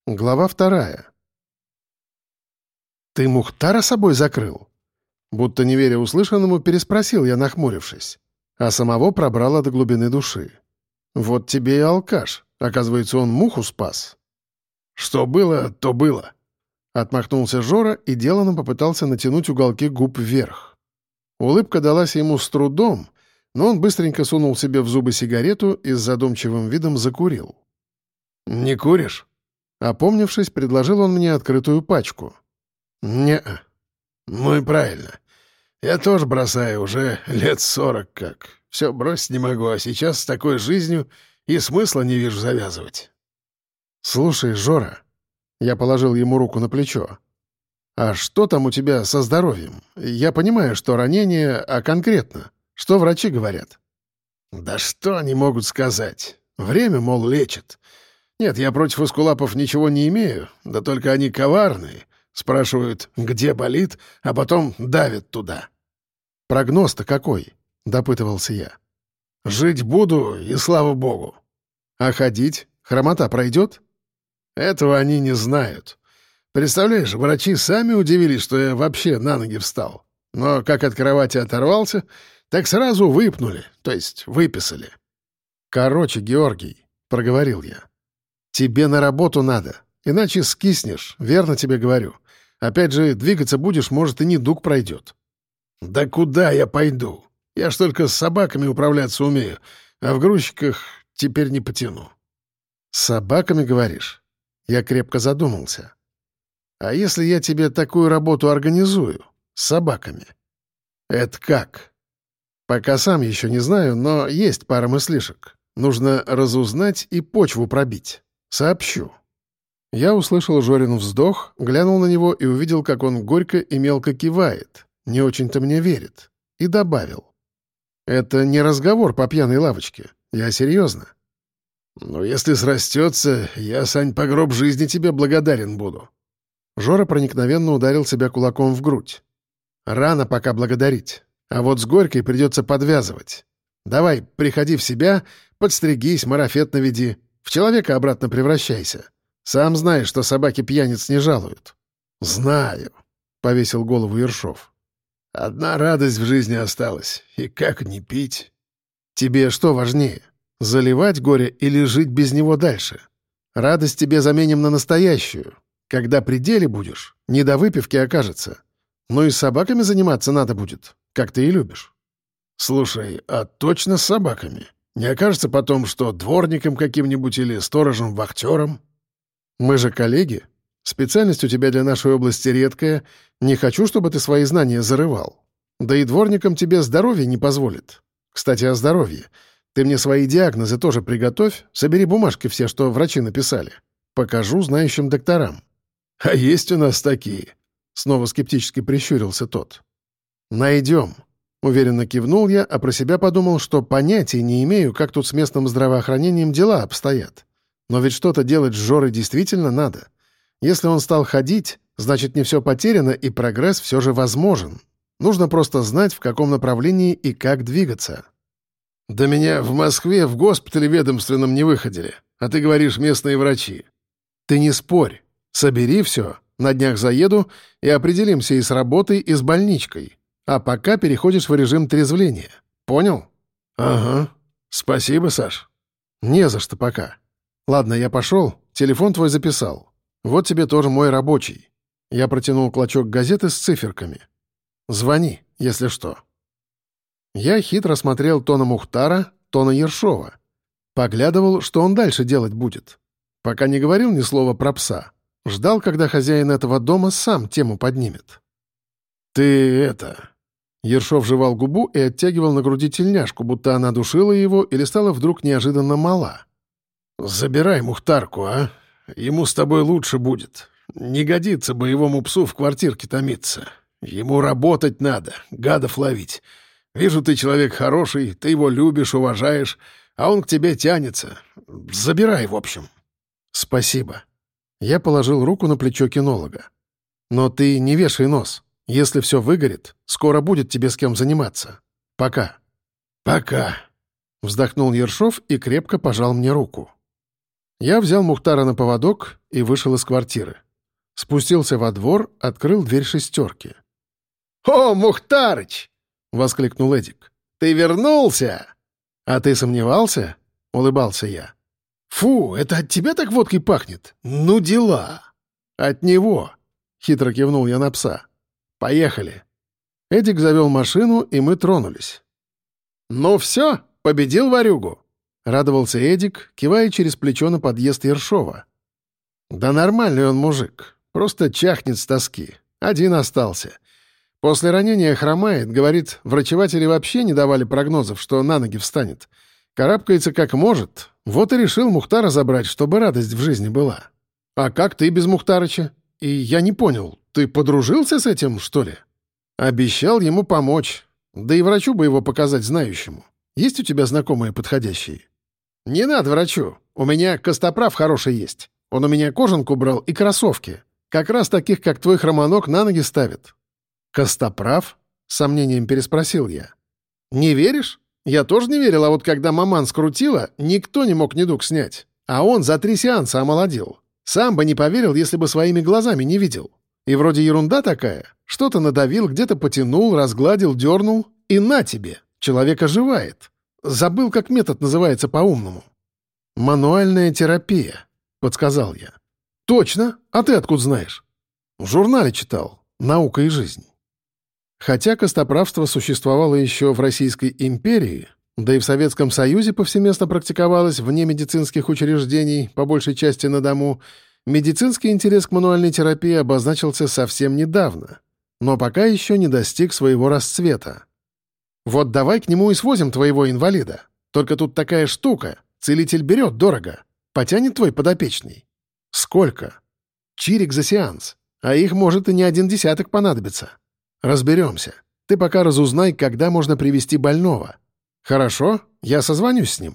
Глава 2. «Ты Мухтара собой закрыл?» Будто не веря услышанному, переспросил я, нахмурившись. А самого пробрало до глубины души. «Вот тебе и алкаш. Оказывается, он муху спас». «Что было, то было». Отмахнулся Жора и деланно попытался натянуть уголки губ вверх. Улыбка далась ему с трудом, но он быстренько сунул себе в зубы сигарету и с задумчивым видом закурил. «Не куришь?» Опомнившись, предложил он мне открытую пачку. «Не-а». «Ну и правильно. Я тоже бросаю уже лет 40 как. Все бросить не могу, а сейчас с такой жизнью и смысла не вижу завязывать». «Слушай, Жора», — я положил ему руку на плечо, «а что там у тебя со здоровьем? Я понимаю, что ранение, а конкретно? Что врачи говорят?» «Да что они могут сказать? Время, мол, лечит. Нет, я против эскулапов ничего не имею, да только они коварные. Спрашивают, где болит, а потом давят туда». «Прогноз-то какой?» — допытывался я. «Жить буду, и слава богу». «А ходить? Хромота пройдет?» «Этого они не знают. Представляешь, врачи сами удивились, что я вообще на ноги встал. Но как от кровати оторвался, так сразу выпнули, то есть выписали». «Короче, Георгий», — проговорил я, — «тебе на работу надо, иначе скиснешь, верно тебе говорю. Опять же, двигаться будешь, может, и недуг пройдет». «Да куда я пойду? Я ж только с собаками управляться умею, а в грузчиках теперь не потяну». «С собаками, говоришь?» Я крепко задумался. «А если я тебе такую работу организую? С собаками?» «Это как?» «Пока сам еще не знаю, но есть пара мыслишек. Нужно разузнать и почву пробить. Сообщу». Я услышал Жорин вздох, глянул на него и увидел, как он горько и мелко кивает. Не очень-то мне верит. И добавил. «Это не разговор по пьяной лавочке. Я серьезно». «Ну, если срастется, я, Сань, по гроб жизни тебе благодарен буду». Жора проникновенно ударил себя кулаком в грудь. «Рано пока благодарить. А вот с Горькой придется подвязывать. Давай, приходи в себя, подстригись, марафет наведи, в человека обратно превращайся. Сам знаешь, что собаки пьяниц не жалуют». «Знаю», — повесил голову Ершов. «Одна радость в жизни осталась. И как не пить?» «Тебе что важнее? Заливать горе или жить без него дальше? Радость тебе заменим на настоящую. Когда при деле будешь, не до выпивки окажется. Ну и с собаками заниматься надо будет, как ты и любишь». «Слушай, а точно с собаками? Не окажется потом, что дворником каким-нибудь или сторожем-вахтером?» «Мы же коллеги. Специальность у тебя для нашей области редкая. Не хочу, чтобы ты свои знания зарывал. Да и дворникам тебе здоровье не позволит. Кстати, о здоровье. Ты мне свои диагнозы тоже приготовь, собери бумажки все, что врачи написали. Покажу знающим докторам». «А есть у нас такие?» Снова скептически прищурился тот. «Найдем». Уверенно кивнул я, а про себя подумал, что понятия не имею, как тут с местным здравоохранением дела обстоят. Но ведь что-то делать с Жорой действительно надо. Если он стал ходить, значит, не все потеряно, и прогресс все же возможен. Нужно просто знать, в каком направлении и как двигаться. «Да меня в Москве в госпитале ведомственном не выходили, а ты говоришь, местные врачи». «Ты не спорь. Собери все, на днях заеду и определимся и с работой, и с больничкой. А пока переходишь в режим трезвления. Понял?» «Ага. Спасибо, Саш». «Не за что пока. Ладно, я пошел, телефон твой записал. Вот тебе тоже мой рабочий». Я протянул клочок газеты с циферками. «Звони, если что». Я хитро смотрел то на Мухтара, то на Ершова. Поглядывал, что он дальше делать будет. Пока не говорил ни слова про пса. Ждал, когда хозяин этого дома сам тему поднимет. «Ты это...» Ершов жевал губу и оттягивал на груди тельняшку, будто она душила его или стала вдруг неожиданно мала. «Забирай Мухтарку, а? Ему с тобой лучше будет. Не годится боевому псу в квартирке томиться. Ему работать надо, гадов ловить. Вижу, ты человек хороший, ты его любишь, уважаешь, а он к тебе тянется. Забирай, в общем». «Спасибо». Я положил руку на плечо кинолога. «Но ты не вешай нос. Если все выгорит, скоро будет тебе с кем заниматься. Пока». «Пока», — вздохнул Ершов и крепко пожал мне руку. Я взял Мухтара на поводок и вышел из квартиры. Спустился во двор, открыл дверь шестерки. «О, Мухтарыч!» — воскликнул Эдик. «Ты вернулся!» «А ты сомневался?» — улыбался я. «Фу, это от тебя так водкой пахнет? Ну дела!» «От него!» — хитро кивнул я на пса. «Поехали!» Эдик завел машину, и мы тронулись. «Ну все, победил ворюгу!» — радовался Эдик, кивая через плечо на подъезд Ершова. «Да нормальный он мужик, просто чахнет с тоски. Один остался. После ранения хромает, говорит, врачеватели вообще не давали прогнозов, что на ноги встанет. Карабкается как может, вот и решил Мухтара забрать, чтобы радость в жизни была. А как ты без Мухтарыча? И я не понял, ты подружился с этим, что ли?» «Обещал ему помочь. Да и врачу бы его показать знающему. Есть у тебя знакомые подходящие?» «Не надо врачу. У меня костоправ хороший есть. Он у меня кожанку брал и кроссовки. Как раз таких, как твой хромоног, на ноги ставит». «Костоправ?» — с сомнением переспросил я. «Не веришь? Я тоже не верил, а вот когда маман скрутила, никто не мог недуг снять. А он за 3 сеанса омолодил. Сам бы не поверил, если бы своими глазами не видел. И вроде ерунда такая. Что-то надавил, где-то потянул, разгладил, дернул. И на тебе! Человек оживает. Забыл, как метод называется по-умному». «Мануальная терапия», — подсказал я. «Точно? А ты откуда знаешь?» «В журнале читал. «Наука и жизнь». Хотя костоправство существовало еще в Российской империи, да и в Советском Союзе повсеместно практиковалось вне медицинских учреждений, по большей части на дому, медицинский интерес к мануальной терапии обозначился совсем недавно, но пока еще не достиг своего расцвета. «Вот давай к нему и свозим твоего инвалида. Только тут такая штука. Целитель берет дорого. Потянет твой подопечный». «Сколько?» «Чирик за сеанс. А их может и не 1 десяток понадобиться». «Разберемся. Ты пока разузнай, когда можно привести больного». «Хорошо, я созвонюсь с ним».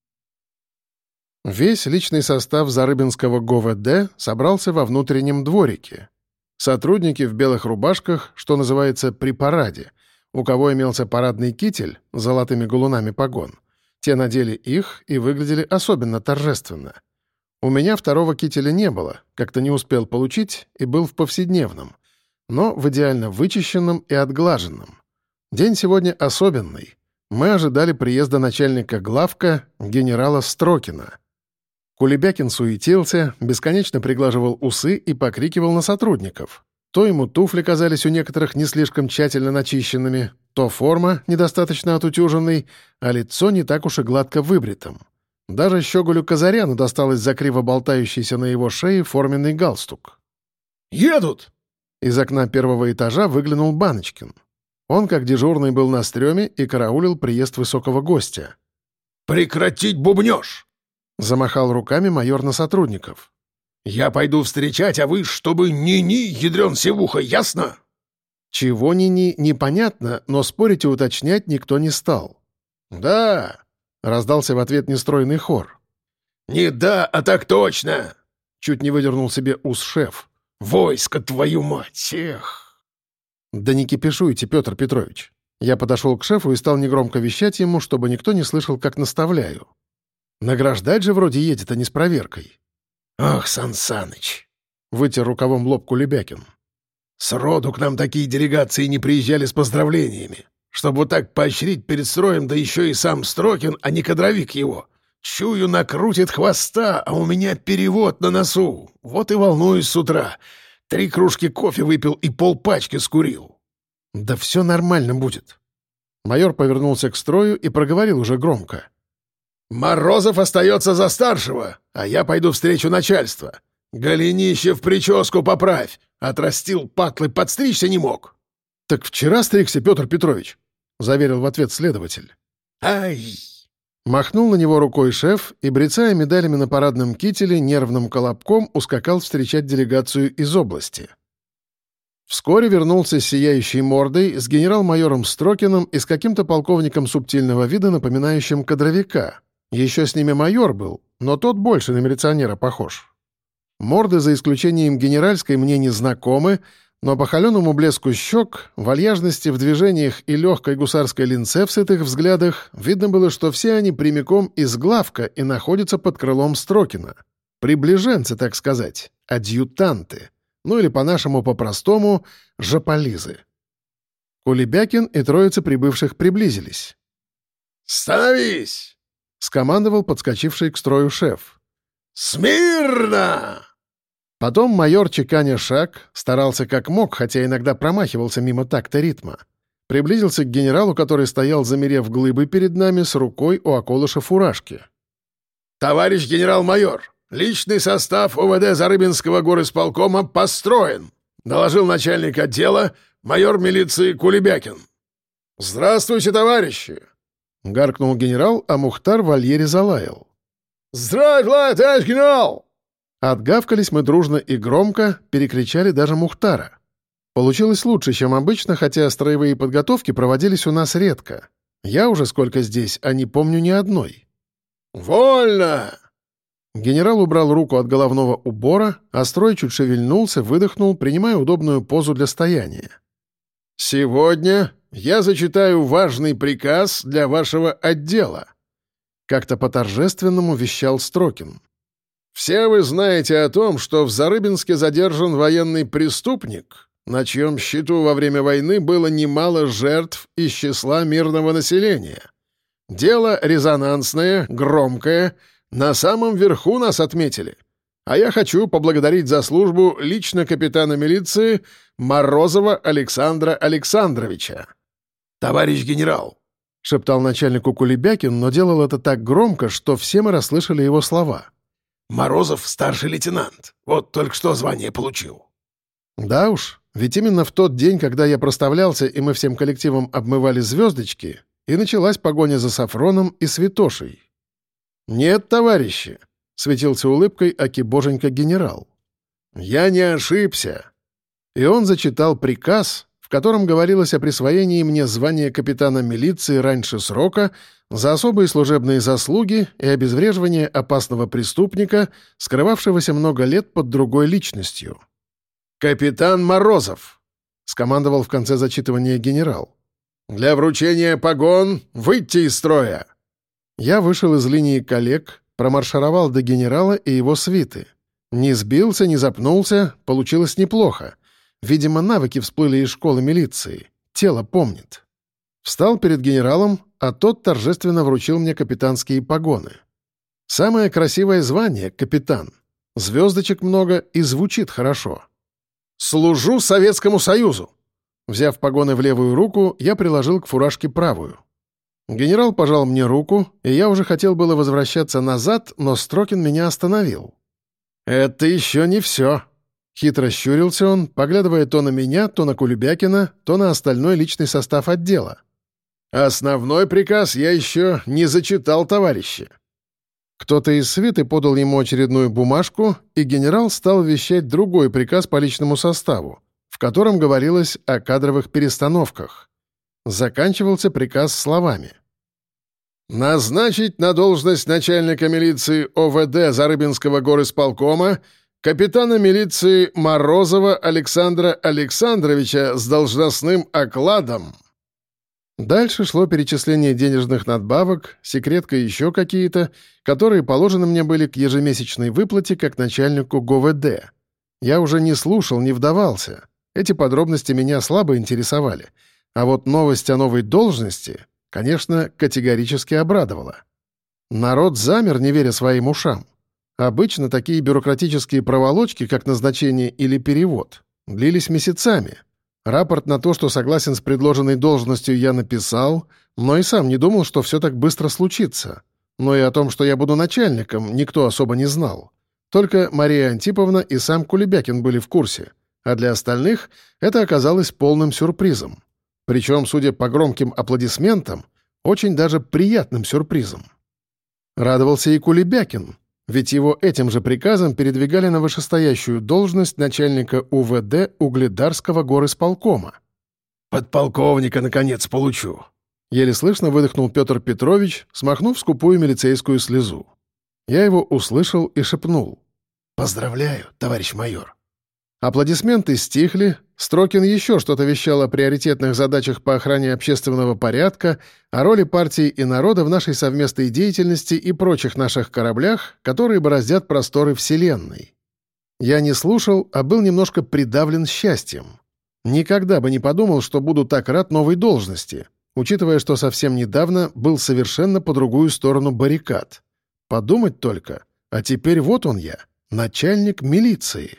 Весь личный состав Зарыбинского ГОВД собрался во внутреннем дворике. Сотрудники в белых рубашках, что называется, при параде. У кого имелся парадный китель с золотыми галунами погон, те надели их и выглядели особенно торжественно. У меня второго кителя не было, как-то не успел получить и был в повседневном, но в идеально вычищенном и отглаженном. День сегодня особенный. Мы ожидали приезда начальника главка генерала Строкина. Кулебякин суетился, бесконечно приглаживал усы и покрикивал на сотрудников. То ему туфли казались у некоторых не слишком тщательно начищенными, то форма недостаточно отутюженной, а лицо не так уж и гладко выбритым. Даже щеголю Казаряну досталось за криво болтающийся на его шее форменный галстук. «Едут!» Из окна первого этажа выглянул Баночкин. Он, как дежурный, был на стреме и караулил приезд высокого гостя. «Прекратить бубнёж!» — замахал руками майор на сотрудников. «Я пойду встречать, а вы, чтобы ни-ни, ядрён севуха, ясно?» Чего ни-ни, непонятно, но спорить и уточнять никто не стал. «Да!» — раздался в ответ нестройный хор. «Не да, а так точно!» — чуть не выдернул себе ус шеф. «Войско, твою мать, эх!» «Да не кипишуйте, Петр Петрович». Я подошел к шефу и стал негромко вещать ему, чтобы никто не слышал, как наставляю. Награждать же вроде едет, а не с проверкой. «Ах, Сан Саныч!» — вытер рукавом лоб Кулебякин. «Сроду к нам такие делегации не приезжали с поздравлениями. Чтобы вот так поощрить перед строем, да еще и сам Строкин, а не кадровик его. Чую, накрутит хвоста, а у меня перевод на носу. Вот и волнуюсь с утра. 3 кружки кофе выпил и полпачки скурил». «Да все нормально будет». Майор повернулся к строю и проговорил уже громко. «Морозов остается за старшего, а я пойду встречу начальства. Голенище в прическу поправь. Отрастил патлы, подстричься не мог». «Так вчера стригся, Петр Петрович», — заверил в ответ следователь. «Ай!» Махнул на него рукой шеф и, брецая медалями на парадном кителе, нервным колобком ускакал встречать делегацию из области. Вскоре вернулся с сияющей мордой, с генерал-майором Строкиным и с каким-то полковником субтильного вида, напоминающим кадровика. Еще с ними майор был, но тот больше на милиционера похож. Морды, за исключением генеральской, мне не знакомы, но по холеному блеску щек, вальяжности в движениях и легкой гусарской линце в сытых взглядах видно было, что все они прямиком из главка и находятся под крылом Строкина. Приближенцы, так сказать, адъютанты, ну или по-нашему по-простому — жополизы. Кулебякин и троица прибывших приблизились. «Становись!» — скомандовал подскочивший к строю шеф. «Смирно!» Потом майор, чеканя шаг, старался как мог, хотя иногда промахивался мимо такта ритма. Приблизился к генералу, который стоял, замерев глыбой перед нами, с рукой у околыша фуражки. «Товарищ генерал-майор, личный состав УВД Зарыбинского горисполкома построен», — доложил начальник отдела, майор милиции Кулебякин. «Здравствуйте, товарищи!» — гаркнул генерал, а Мухтар в вольере залаял. «Здравия, товарищ генерал!» Отгавкались мы дружно и громко, перекричали даже Мухтара. Получилось лучше, чем обычно, хотя строевые подготовки проводились у нас редко. Я уже сколько здесь, а не помню ни одной. «Вольно!» Генерал убрал руку от головного убора, а строй чуть шевельнулся, выдохнул, принимая удобную позу для стояния. «Сегодня я зачитаю важный приказ для вашего отдела», — как-то по-торжественному вещал Строкин. «Все вы знаете о том, что в Зарыбинске задержан военный преступник, на чьем счету во время войны было немало жертв из числа мирного населения. Дело резонансное, громкое, на самом верху нас отметили. А я хочу поблагодарить за службу лично капитана милиции Морозова Александра Александровича». «Товарищ генерал», — шептал начальнику Кулебякин, но делал это так громко, что все мы расслышали его слова. «Морозов — старший лейтенант. Вот только что звание получил». Да уж, ведь именно в тот день, когда я проставлялся, и мы всем коллективом обмывали звездочки, и началась погоня за Сафроном и Святошей. «Нет, товарищи», — светился улыбкой аки-боженька генерал. «Я не ошибся». И он зачитал приказ, в котором говорилось о присвоении мне звания капитана милиции раньше срока за особые служебные заслуги и обезвреживание опасного преступника, скрывавшегося много лет под другой личностью. «Капитан Морозов», — скомандовал в конце зачитывания генерал. «Для вручения погон выйти из строя». Я вышел из линии коллег, промаршировал до генерала и его свиты. Не сбился, не запнулся, получилось неплохо. Видимо, навыки всплыли из школы милиции. Тело помнит. Встал перед генералом, а тот торжественно вручил мне капитанские погоны. Самое красивое звание — капитан. Звездочек много и звучит хорошо. «Служу Советскому Союзу!» Взяв погоны в левую руку, я приложил к фуражке правую. Генерал пожал мне руку, и я уже хотел было возвращаться назад, но Строкин меня остановил. «Это еще не все!» Хитро щурился он, поглядывая то на меня, то на Кулебякина, то на остальной личный состав отдела. «Основной приказ я еще не зачитал, товарищи». Кто-то из свиты подал ему очередную бумажку, и генерал стал вещать другой приказ по личному составу, в котором говорилось о кадровых перестановках. Заканчивался приказ словами. «Назначить на должность начальника милиции ОВД Зарыбинского горисполкома капитана милиции Морозова Александра Александровича с должностным окладом». Дальше шло перечисление денежных надбавок, секретка и еще какие-то, которые положены мне были к ежемесячной выплате как начальнику ГОВД. Я уже не слушал, не вдавался. Эти подробности меня слабо интересовали. А вот новость о новой должности, конечно, категорически обрадовала. Народ замер, не веря своим ушам. Обычно такие бюрократические проволочки, как назначение или перевод, длились месяцами. Рапорт на то, что согласен с предложенной должностью, я написал, но и сам не думал, что все так быстро случится. Но и о том, что я буду начальником, никто особо не знал. Только Мария Антиповна и сам Кулебякин были в курсе, а для остальных это оказалось полным сюрпризом. Причем, судя по громким аплодисментам, очень даже приятным сюрпризом. Радовался и Кулебякин, ведь его этим же приказом передвигали на вышестоящую должность начальника УВД Угледарского горисполкома. «Подполковника, наконец, получу!» Еле слышно выдохнул Петр Петрович, смахнув скупую милицейскую слезу. Я его услышал и шепнул. «Поздравляю, товарищ майор!» Аплодисменты стихли, Строкин еще что-то вещал о приоритетных задачах по охране общественного порядка, о роли партии и народа в нашей совместной деятельности и прочих наших кораблях, которые бороздят просторы Вселенной. Я не слушал, а был немножко придавлен счастьем. Никогда бы не подумал, что буду так рад новой должности, учитывая, что совсем недавно был совершенно по другую сторону баррикад. Подумать только, а теперь вот он я, начальник милиции.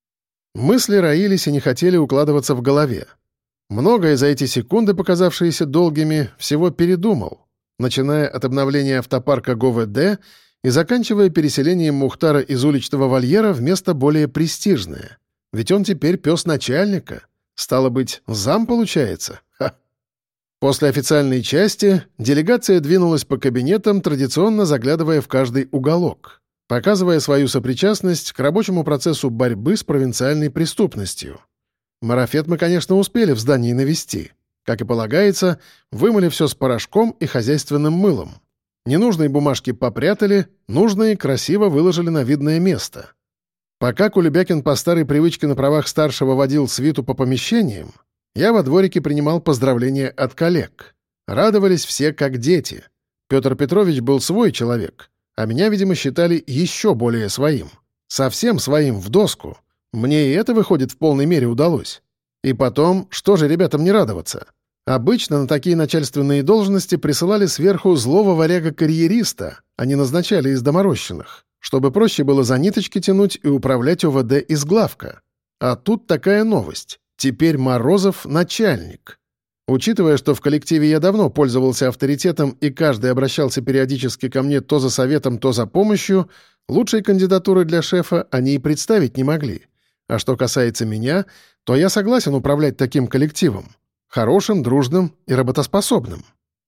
Мысли роились и не хотели укладываться в голове. Многое за эти секунды, показавшиеся долгими, всего передумал, начиная от обновления автопарка ГОВД и заканчивая переселением Мухтара из уличного вольера в место более престижное. Ведь он теперь пес начальника. Стало быть, зам получается. Ха. После официальной части делегация двинулась по кабинетам, традиционно заглядывая в каждый уголок, показывая свою сопричастность к рабочему процессу борьбы с провинциальной преступностью. Марафет мы, конечно, успели в здании навести. Как и полагается, вымыли все с порошком и хозяйственным мылом. Ненужные бумажки попрятали, нужные красиво выложили на видное место. Пока Кулебякин по старой привычке на правах старшего водил свиту по помещениям, я во дворике принимал поздравления от коллег. Радовались все как дети. Петр Петрович был свой человек, а меня, видимо, считали еще более своим. Совсем своим в доску. Мне и это, выходит, в полной мере удалось. И потом, что же ребятам не радоваться? Обычно на такие начальственные должности присылали сверху злого варяга-карьериста, а не назначали из доморощенных, чтобы проще было за ниточки тянуть и управлять ОВД из главка. А тут такая новость. Теперь Морозов — начальник. Учитывая, что в коллективе я давно пользовался авторитетом и каждый обращался периодически ко мне то за советом, то за помощью, лучшей кандидатуры для шефа они и представить не могли. А что касается меня, то я согласен управлять таким коллективом. Хорошим, дружным и работоспособным.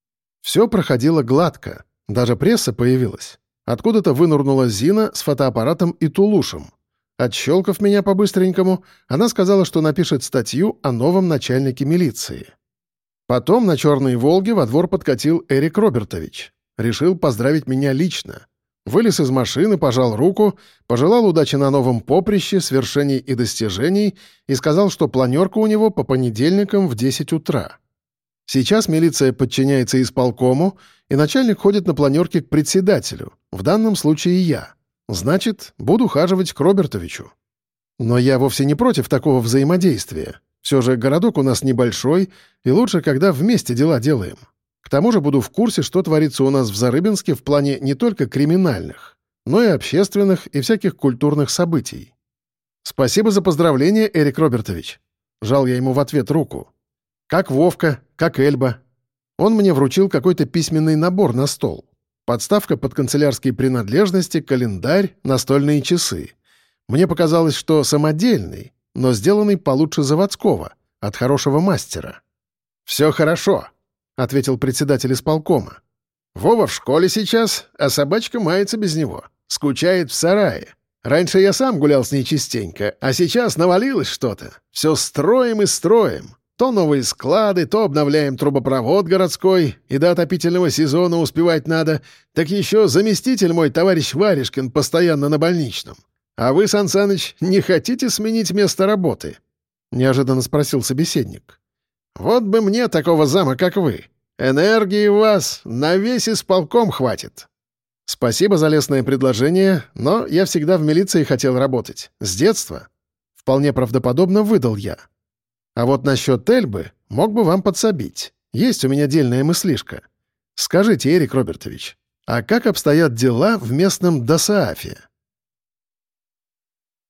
Все проходило гладко. Даже пресса появилась. Откуда-то вынырнула Зина с фотоаппаратом и тулушем. Отщелкав меня по-быстренькому, она сказала, что напишет статью о новом начальнике милиции. Потом на «Черной Волге» во двор подкатил Эрик Робертович. Решил поздравить меня лично. Вылез из машины, пожал руку, пожелал удачи на новом поприще, свершений и достижений и сказал, что планерка у него по понедельникам в 10 утра. Сейчас милиция подчиняется исполкому, и начальник ходит на планерке к председателю, в данном случае я. Значит, буду хаживать к Робертовичу. Но я вовсе не против такого взаимодействия. Все же городок у нас небольшой, и лучше, когда вместе дела делаем. К тому же буду в курсе, что творится у нас в Зарыбинске в плане не только криминальных, но и общественных и всяких культурных событий. Спасибо за поздравление, Эрик Робертович. Жал я ему в ответ руку. Как Вовка, как Эльба. Он мне вручил какой-то письменный набор на стол. Подставка под канцелярские принадлежности, календарь, настольные часы. Мне показалось, что самодельный, но сделанный получше заводского, от хорошего мастера. «Все хорошо», — ответил председатель исполкома. «Вова в школе сейчас, а собачка мается без него. Скучает в сарае. Раньше я сам гулял с ней частенько, а сейчас навалилось что-то. Все строим и строим. То новые склады, то обновляем трубопровод городской, и до отопительного сезона успевать надо. Так еще заместитель мой, товарищ Варежкин, постоянно на больничном. А вы, Сан Саныч, не хотите сменить место работы?» — неожиданно спросил собеседник. «Вот бы мне такого зама, как вы. Энергии у вас на весь исполком хватит». «Спасибо за лестное предложение, но я всегда в милиции хотел работать. С детства». Вполне правдоподобно выдал я. «А вот насчет Эльбы мог бы вам подсобить. Есть у меня дельная мыслишка. Скажите, Эрик Робертович, а как обстоят дела в местном ДОСААФе?»